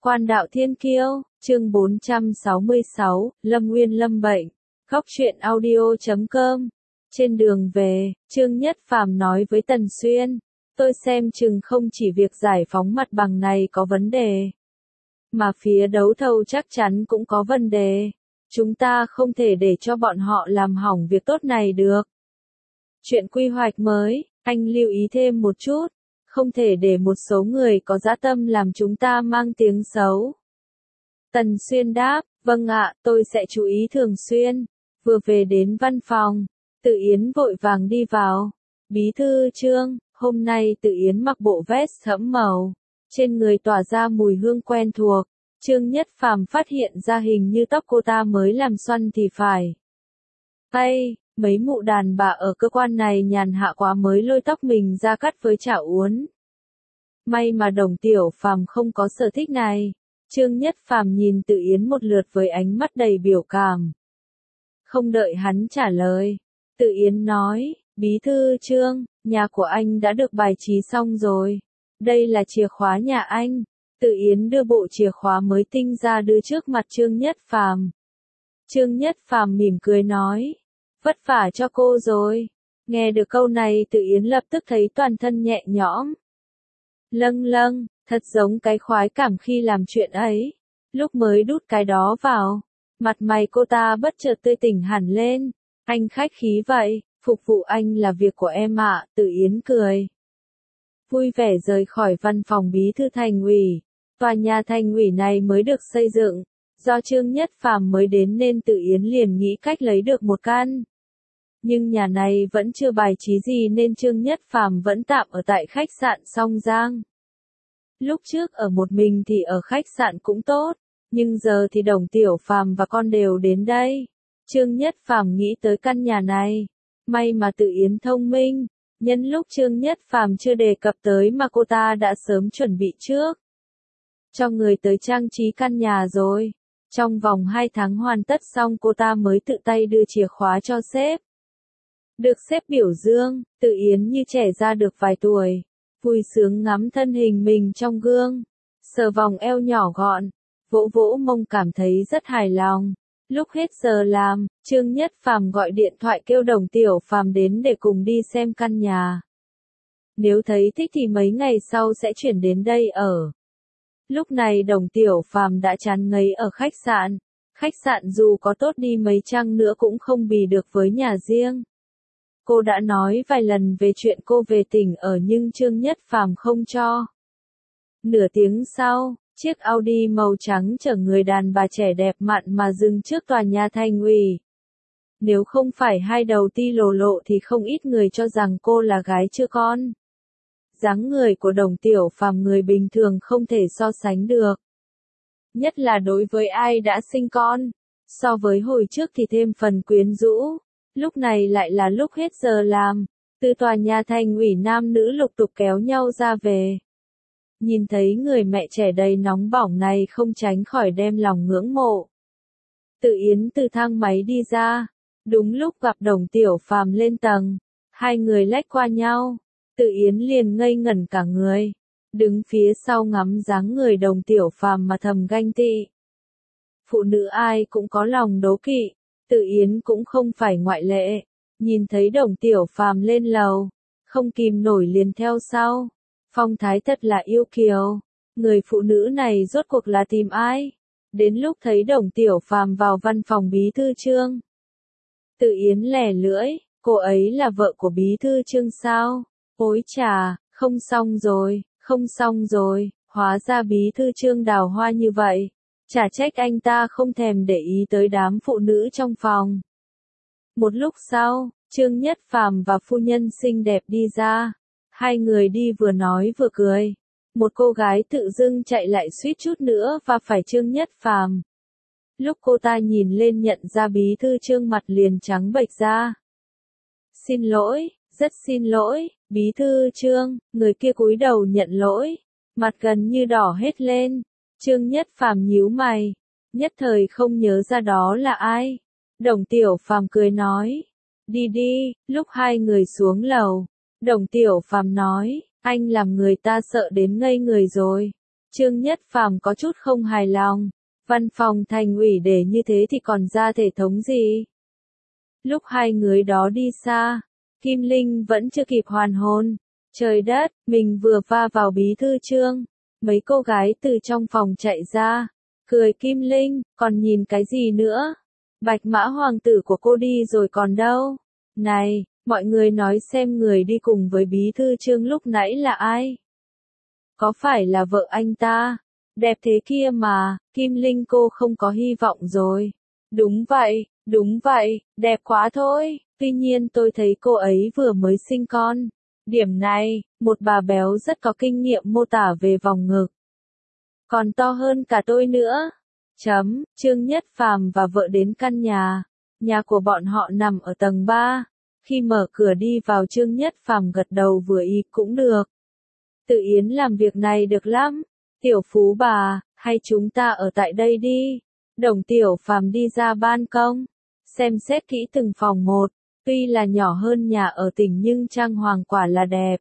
Quan đạo thiên kiêu, chương 466, Lâm Nguyên lâm bệnh. Góc truyện audio.com. Trên đường về, Trương Nhất Phàm nói với Tần Xuyên, tôi xem chừng không chỉ việc giải phóng mặt bằng này có vấn đề, mà phía đấu thầu chắc chắn cũng có vấn đề. Chúng ta không thể để cho bọn họ làm hỏng việc tốt này được. Chuyện quy hoạch mới, anh lưu ý thêm một chút. Không thể để một số người có dã tâm làm chúng ta mang tiếng xấu. Tần Xuyên đáp, vâng ạ, tôi sẽ chú ý thường xuyên. Vừa về đến văn phòng, Tự Yến vội vàng đi vào. Bí thư Trương, hôm nay Tự Yến mặc bộ vest thẫm màu, trên người tỏa ra mùi hương quen thuộc. Trương Nhất Phàm phát hiện ra hình như tóc cô ta mới làm xoăn thì phải. Ây, mấy mụ đàn bà ở cơ quan này nhàn hạ quá mới lôi tóc mình ra cắt với chảo uốn. May mà Đồng Tiểu Phàm không có sở thích này. Trương Nhất Phàm nhìn Tự Yến một lượt với ánh mắt đầy biểu cảm. Không đợi hắn trả lời, Tự Yến nói, Bí thư Trương, nhà của anh đã được bài trí xong rồi. Đây là chìa khóa nhà anh. Tự Yến đưa bộ chìa khóa mới tinh ra đưa trước mặt Trương Nhất Phàm. Trương Nhất Phàm mỉm cười nói, vất vả cho cô rồi. Nghe được câu này Tự Yến lập tức thấy toàn thân nhẹ nhõm. Lâng, thật giống cái khoái cảm khi làm chuyện ấy. Lúc mới đút cái đó vào, mặt mày cô ta bất chợt tươi tỉnh hẳn lên. Anh khách khí vậy, phục vụ anh là việc của em ạ, Tự Yến cười. Vui vẻ rời khỏi văn phòng bí thư thành ủy. Tòa nhà thành ủy này mới được xây dựng. Do Trương Nhất Phàm mới đến nên Tự Yến liền nghĩ cách lấy được một căn. Nhưng nhà này vẫn chưa bài trí gì nên Trương Nhất Phàm vẫn tạm ở tại khách sạn Song Giang. Lúc trước ở một mình thì ở khách sạn cũng tốt, nhưng giờ thì Đồng Tiểu Phàm và con đều đến đây. Trương Nhất Phàm nghĩ tới căn nhà này. May mà Tự Yến thông minh, nhân lúc Trương Nhất Phàm chưa đề cập tới mà cô ta đã sớm chuẩn bị trước. Cho người tới trang trí căn nhà rồi. Trong vòng 2 tháng hoàn tất xong cô ta mới tự tay đưa chìa khóa cho sếp. Được sếp biểu dương, Tự Yến như trẻ ra được vài tuổi. Vui sướng ngắm thân hình mình trong gương. Sờ vòng eo nhỏ gọn. Vỗ vỗ mông cảm thấy rất hài lòng. Lúc hết giờ làm, Trương Nhất Phàm gọi điện thoại kêu Đồng Tiểu Phàm đến để cùng đi xem căn nhà. Nếu thấy thích thì mấy ngày sau sẽ chuyển đến đây ở. Lúc này Đồng Tiểu Phàm đã chán ngấy ở khách sạn. Khách sạn dù có tốt đi mấy chăng nữa cũng không bì được với nhà riêng. Cô đã nói vài lần về chuyện cô về tỉnh ở nhưng Trương Nhất Phàm không cho. Nửa tiếng sau, chiếc Audi màu trắng chở người đàn bà trẻ đẹp mặn mà dừng trước tòa nhà thành ủy. Nếu không phải hai đầu ti lồ lộ thì không ít người cho rằng cô là gái chưa con. Dáng người của Đồng Tiểu Phàm người bình thường không thể so sánh được. Nhất là đối với ai đã sinh con. So với hồi trước thì thêm phần quyến rũ. Lúc này lại là lúc hết giờ làm. Từ tòa nhà thành ủy nam nữ lục tục kéo nhau ra về. Nhìn thấy người mẹ trẻ đầy nóng bỏng này không tránh khỏi đem lòng ngưỡng mộ. Tự Yến từ thang máy đi ra. Đúng lúc gặp Đồng Tiểu Phàm lên tầng. Hai người lách qua nhau. Tự Yến liền ngây ngẩn cả người. Đứng phía sau ngắm dáng người Đồng Tiểu Phàm mà thầm ganh tị. Phụ nữ ai cũng có lòng đố kỵ. Tự Yến cũng không phải ngoại lệ. Nhìn thấy Đồng Tiểu Phàm lên lầu. Không kìm nổi liền theo sau. Phong thái thật là yêu kiều. Người phụ nữ này rốt cuộc là tìm ai? Đến lúc thấy Đồng Tiểu Phàm vào văn phòng bí thư Trương. Tự Yến lẻ lưỡi. Cô ấy là vợ của bí thư Trương sao? Ôi chà, không xong rồi, hóa ra bí thư Trương đào hoa như vậy. Chả trách anh ta không thèm để ý tới đám phụ nữ trong phòng. Một lúc sau, Trương Nhất Phàm và phu nhân xinh đẹp đi ra. Hai người đi vừa nói vừa cười. Một cô gái tự dưng chạy lại suýt chút nữa và phải Trương Nhất Phàm. Lúc cô ta nhìn lên nhận ra bí thư Trương mặt liền trắng bệch ra. Xin lỗi, rất xin lỗi, bí thư Trương, người kia cúi đầu nhận lỗi. Mặt gần như đỏ hết lên. Trương Nhất Phàm nhíu mày. Nhất thời không nhớ ra đó là ai. Đồng Tiểu Phàm cười nói. Đi đi, lúc hai người xuống lầu. Đồng Tiểu Phàm nói, anh làm người ta sợ đến ngây người rồi. Trương Nhất Phàm có chút không hài lòng. Văn phòng thành ủy để như thế thì còn ra thể thống gì? Lúc hai người đó đi xa, Kim Linh vẫn chưa kịp hoàn hồn. Trời đất, mình vừa va vào bí thư Trương. Mấy cô gái từ trong phòng chạy ra. Cười Kim Linh, còn nhìn cái gì nữa? Bạch mã hoàng tử của cô đi rồi còn đâu? Này, mọi người nói xem người đi cùng với bí thư Trương lúc nãy là ai? Có phải là vợ anh ta? Đẹp thế kia mà, Kim Linh cô không có hy vọng rồi. Đúng vậy, đẹp quá thôi, tuy nhiên tôi thấy cô ấy vừa mới sinh con. Điểm này, một bà béo rất có kinh nghiệm mô tả về vòng ngực. Còn to hơn cả tôi nữa. Trương Nhất Phàm và vợ đến căn nhà. Nhà của bọn họ nằm ở tầng 3. Khi mở cửa đi vào Trương Nhất Phàm gật đầu vừa ý cũng được. Tự Yến làm việc này được lắm. Tiểu Phú bà, hay chúng ta ở tại đây đi. Đồng Tiểu Phàm đi ra ban công. Xem xét kỹ từng phòng một. Tuy là nhỏ hơn nhà ở tỉnh nhưng trang hoàng quả là đẹp.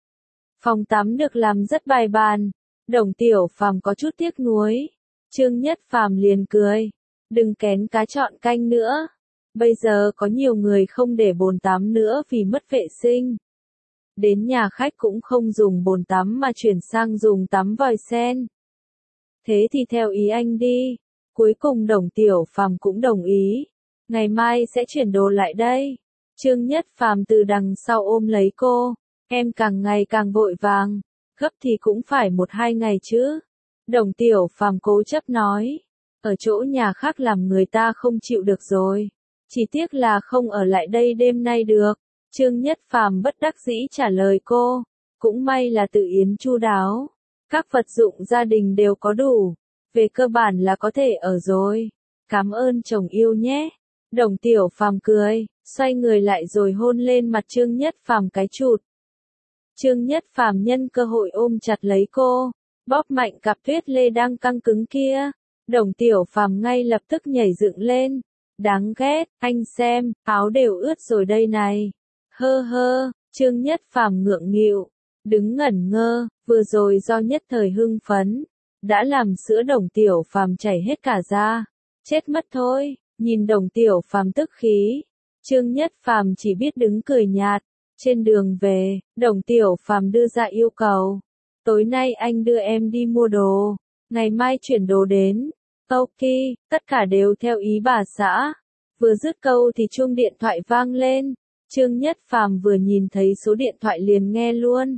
Phòng tắm được làm rất bài bàn. Đồng Tiểu Phàm có chút tiếc nuối. Trương Nhất Phàm liền cười. Đừng kén cá chọn canh nữa. Bây giờ có nhiều người không để bồn tắm nữa vì mất vệ sinh. Đến nhà khách cũng không dùng bồn tắm mà chuyển sang dùng tắm vòi sen. Thế thì theo ý anh đi. Cuối cùng Đồng Tiểu Phàm cũng đồng ý. Ngày mai sẽ chuyển đồ lại đây. Trương Nhất Phàm từ đằng sau ôm lấy cô. Em càng ngày càng vội vàng. Gấp thì cũng phải 1-2 ngày chứ. Đồng Tiểu Phàm cố chấp nói. Ở chỗ nhà khác làm người ta không chịu được rồi. Chỉ tiếc là không ở lại đây đêm nay được. Trương Nhất Phàm bất đắc dĩ trả lời cô. Cũng may là Tự Yến chu đáo. Các vật dụng gia đình đều có đủ. Về cơ bản là có thể ở rồi. Cảm ơn chồng yêu nhé. Đồng Tiểu Phàm cười, xoay người lại rồi hôn lên mặt Trương Nhất Phàm cái chụt. Trương Nhất Phàm nhân cơ hội ôm chặt lấy cô, bóp mạnh cặp tuyết lê đang căng cứng kia. Đồng Tiểu Phàm ngay lập tức nhảy dựng lên. Đáng ghét, anh xem, áo đều ướt rồi đây này. Hơ hơ, Trương Nhất Phàm ngượng nghịu, đứng ngẩn ngơ, vừa rồi do nhất thời hưng phấn, đã làm sữa Đồng Tiểu Phàm chảy hết cả ra. Chết mất thôi, nhìn Đồng Tiểu Phàm tức khí. Trương Nhất Phàm chỉ biết đứng cười nhạt. Trên đường về, Đồng Tiểu Phàm đưa ra yêu cầu. Tối nay anh đưa em đi mua đồ, ngày mai chuyển đồ đến. Ok, tất cả đều theo ý bà xã. Vừa dứt câu thì chuông điện thoại vang lên. Trương Nhất Phàm vừa nhìn thấy số điện thoại liền nghe luôn.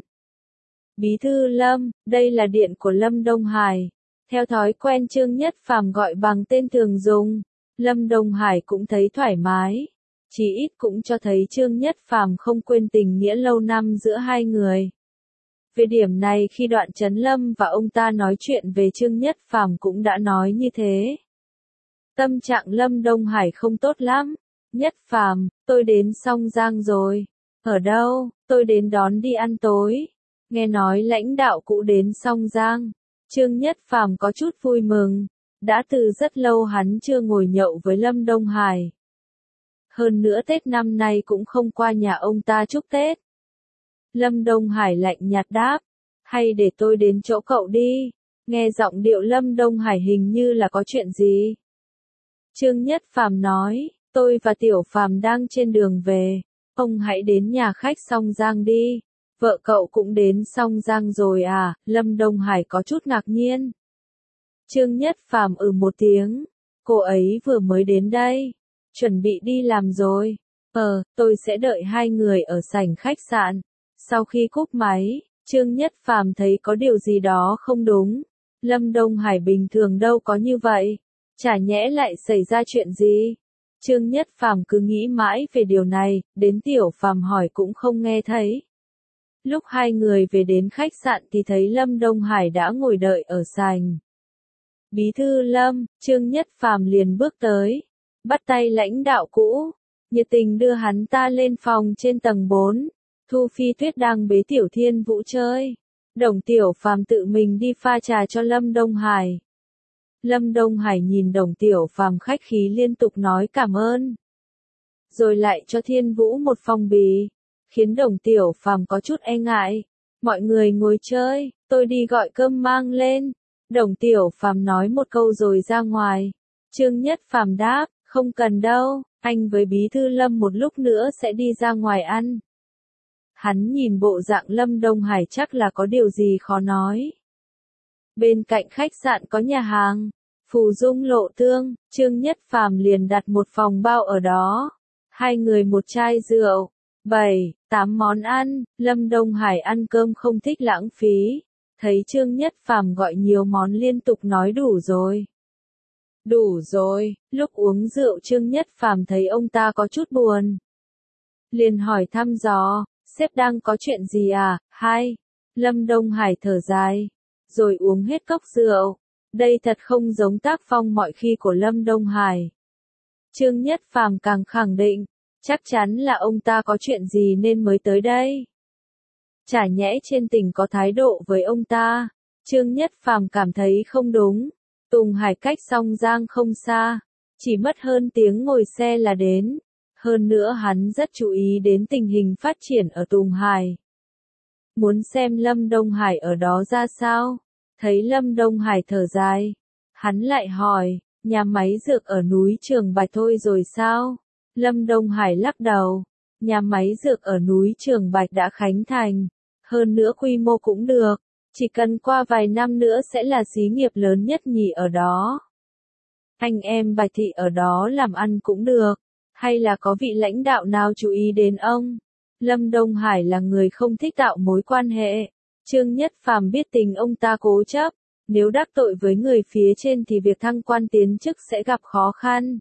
Bí thư Lâm, đây là điện của Lâm Đông Hải. Theo thói quen Trương Nhất Phàm gọi bằng tên thường dùng. Lâm Đông Hải cũng thấy thoải mái. Chỉ ít cũng cho thấy Trương Nhất Phàm không quên tình nghĩa lâu năm giữa hai người. Về điểm này khi Đoạn Chấn Lâm và ông ta nói chuyện về Trương Nhất Phàm cũng đã nói như thế. Tâm trạng Lâm Đông Hải không tốt lắm. Nhất Phàm, tôi đến Song Giang rồi. Ở đâu? Tôi đến đón đi ăn tối. Nghe nói lãnh đạo cũ đến Song Giang. Trương Nhất Phàm có chút vui mừng. Đã từ rất lâu hắn chưa ngồi nhậu với Lâm Đông Hải. Hơn nữa Tết năm nay cũng không qua nhà ông ta chúc Tết. Lâm Đông Hải lạnh nhạt đáp. Hay để tôi đến chỗ cậu đi. Nghe giọng điệu Lâm Đông Hải hình như là có chuyện gì. Trương Nhất Phàm nói, tôi và Tiểu Phàm đang trên đường về. Ông hãy đến nhà khách Song Giang đi. Vợ cậu cũng đến Song Giang rồi à? Lâm Đông Hải có chút ngạc nhiên. Trương Nhất Phàm một tiếng. Cô ấy vừa mới đến đây. Chuẩn bị đi làm rồi. Tôi sẽ đợi hai người ở sảnh khách sạn. Sau khi cúp máy, Trương Nhất Phàm thấy có điều gì đó không đúng. Lâm Đông Hải bình thường đâu có như vậy. Chả nhẽ lại xảy ra chuyện gì? Trương Nhất Phàm cứ nghĩ mãi về điều này, đến Tiểu Phàm hỏi cũng không nghe thấy. Lúc hai người về đến khách sạn thì thấy Lâm Đông Hải đã ngồi đợi ở sảnh. Bí thư Lâm, Trương Nhất Phàm liền bước tới, bắt tay lãnh đạo cũ, nhiệt tình đưa hắn ta lên phòng trên tầng 4. Thu Phi Tuyết đang bế Tiểu Thiên Vũ chơi. Đồng Tiểu Phàm tự mình đi pha trà cho Lâm Đông Hải. Lâm Đông Hải nhìn Đồng Tiểu Phàm khách khí liên tục nói cảm ơn. Rồi lại cho Thiên Vũ một phong bì, khiến Đồng Tiểu Phàm có chút e ngại. Mọi người ngồi chơi, tôi đi gọi cơm mang lên. Đồng Tiểu Phàm nói một câu rồi ra ngoài. Trương Nhất Phàm đáp, không cần đâu, anh với Bí thư Lâm một lúc nữa sẽ đi ra ngoài ăn. Hắn nhìn bộ dạng Lâm Đông Hải chắc là có điều gì khó nói. Bên cạnh khách sạn có nhà hàng, Phù Dung Lộ Tương, Trương Nhất Phàm liền đặt một phòng bao ở đó. 2 người một chai rượu, 7, 8 món ăn, Lâm Đông Hải ăn cơm không thích lãng phí. Thấy Trương Nhất Phàm gọi nhiều món liên tục nói đủ rồi. Đủ rồi, lúc uống rượu Trương Nhất Phàm thấy ông ta có chút buồn. Liền hỏi thăm dò, sếp đang có chuyện gì à, hai? Lâm Đông Hải thở dài, rồi uống hết cốc rượu. Đây thật không giống tác phong mọi khi của Lâm Đông Hải. Trương Nhất Phàm càng khẳng định, chắc chắn là ông ta có chuyện gì nên mới tới đây. Chả nhẽ trên tỉnh có thái độ với ông ta. Trương Nhất Phàm cảm thấy không đúng. Tùng Hải cách Song Giang không xa, chỉ mất hơn tiếng ngồi xe là đến. Hơn nữa hắn rất chú ý đến tình hình phát triển ở Tùng Hải. Muốn xem Lâm Đông Hải ở đó ra sao? Thấy Lâm Đông Hải thở dài, hắn lại hỏi, nhà máy dược ở núi Trường Bạch thôi rồi sao? Lâm Đông Hải lắc đầu, nhà máy dược ở núi Trường Bạch đã khánh thành, hơn nữa quy mô cũng được, chỉ cần qua vài năm nữa sẽ là xí nghiệp lớn nhất nhì ở đó. Anh em Bạch Thị ở đó làm ăn cũng được, hay là có vị lãnh đạo nào chú ý đến ông? Lâm Đông Hải là người không thích tạo mối quan hệ. Trương Nhất Phàm biết tình ông ta cố chấp, nếu đắc tội với người phía trên thì việc thăng quan tiến chức sẽ gặp khó khăn.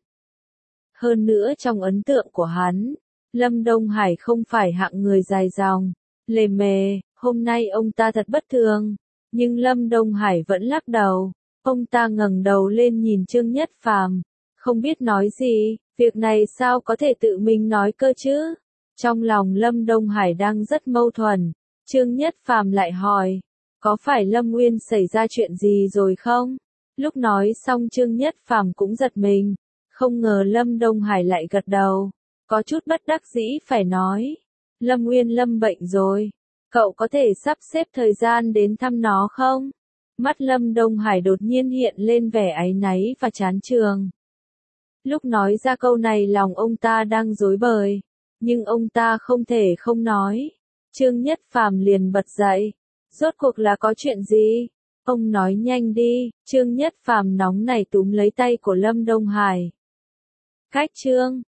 Hơn nữa trong ấn tượng của hắn, Lâm Đông Hải không phải hạng người dài dòng, lề mề, hôm nay ông ta thật bất thường, nhưng Lâm Đông Hải vẫn lắc đầu. Ông ta ngẩng đầu lên nhìn Trương Nhất Phàm, không biết nói gì, việc này sao có thể tự mình nói cơ chứ? Trong lòng Lâm Đông Hải đang rất mâu thuẫn. Trương Nhất Phàm lại hỏi, có phải Lâm Nguyên xảy ra chuyện gì rồi không? Lúc nói xong Trương Nhất Phàm cũng giật mình, không ngờ Lâm Đông Hải lại gật đầu, có chút bất đắc dĩ phải nói, Lâm Nguyên lâm bệnh rồi, cậu có thể sắp xếp thời gian đến thăm nó không? Mắt Lâm Đông Hải đột nhiên hiện lên vẻ áy náy và chán chường. Lúc nói ra câu này lòng ông ta đang rối bời, nhưng ông ta không thể không nói. Trương Nhất Phàm liền bật dậy, rốt cuộc là có chuyện gì? Ông nói nhanh đi. Trương Nhất Phàm nóng nảy túm lấy tay của Lâm Đông Hải. Cách Trương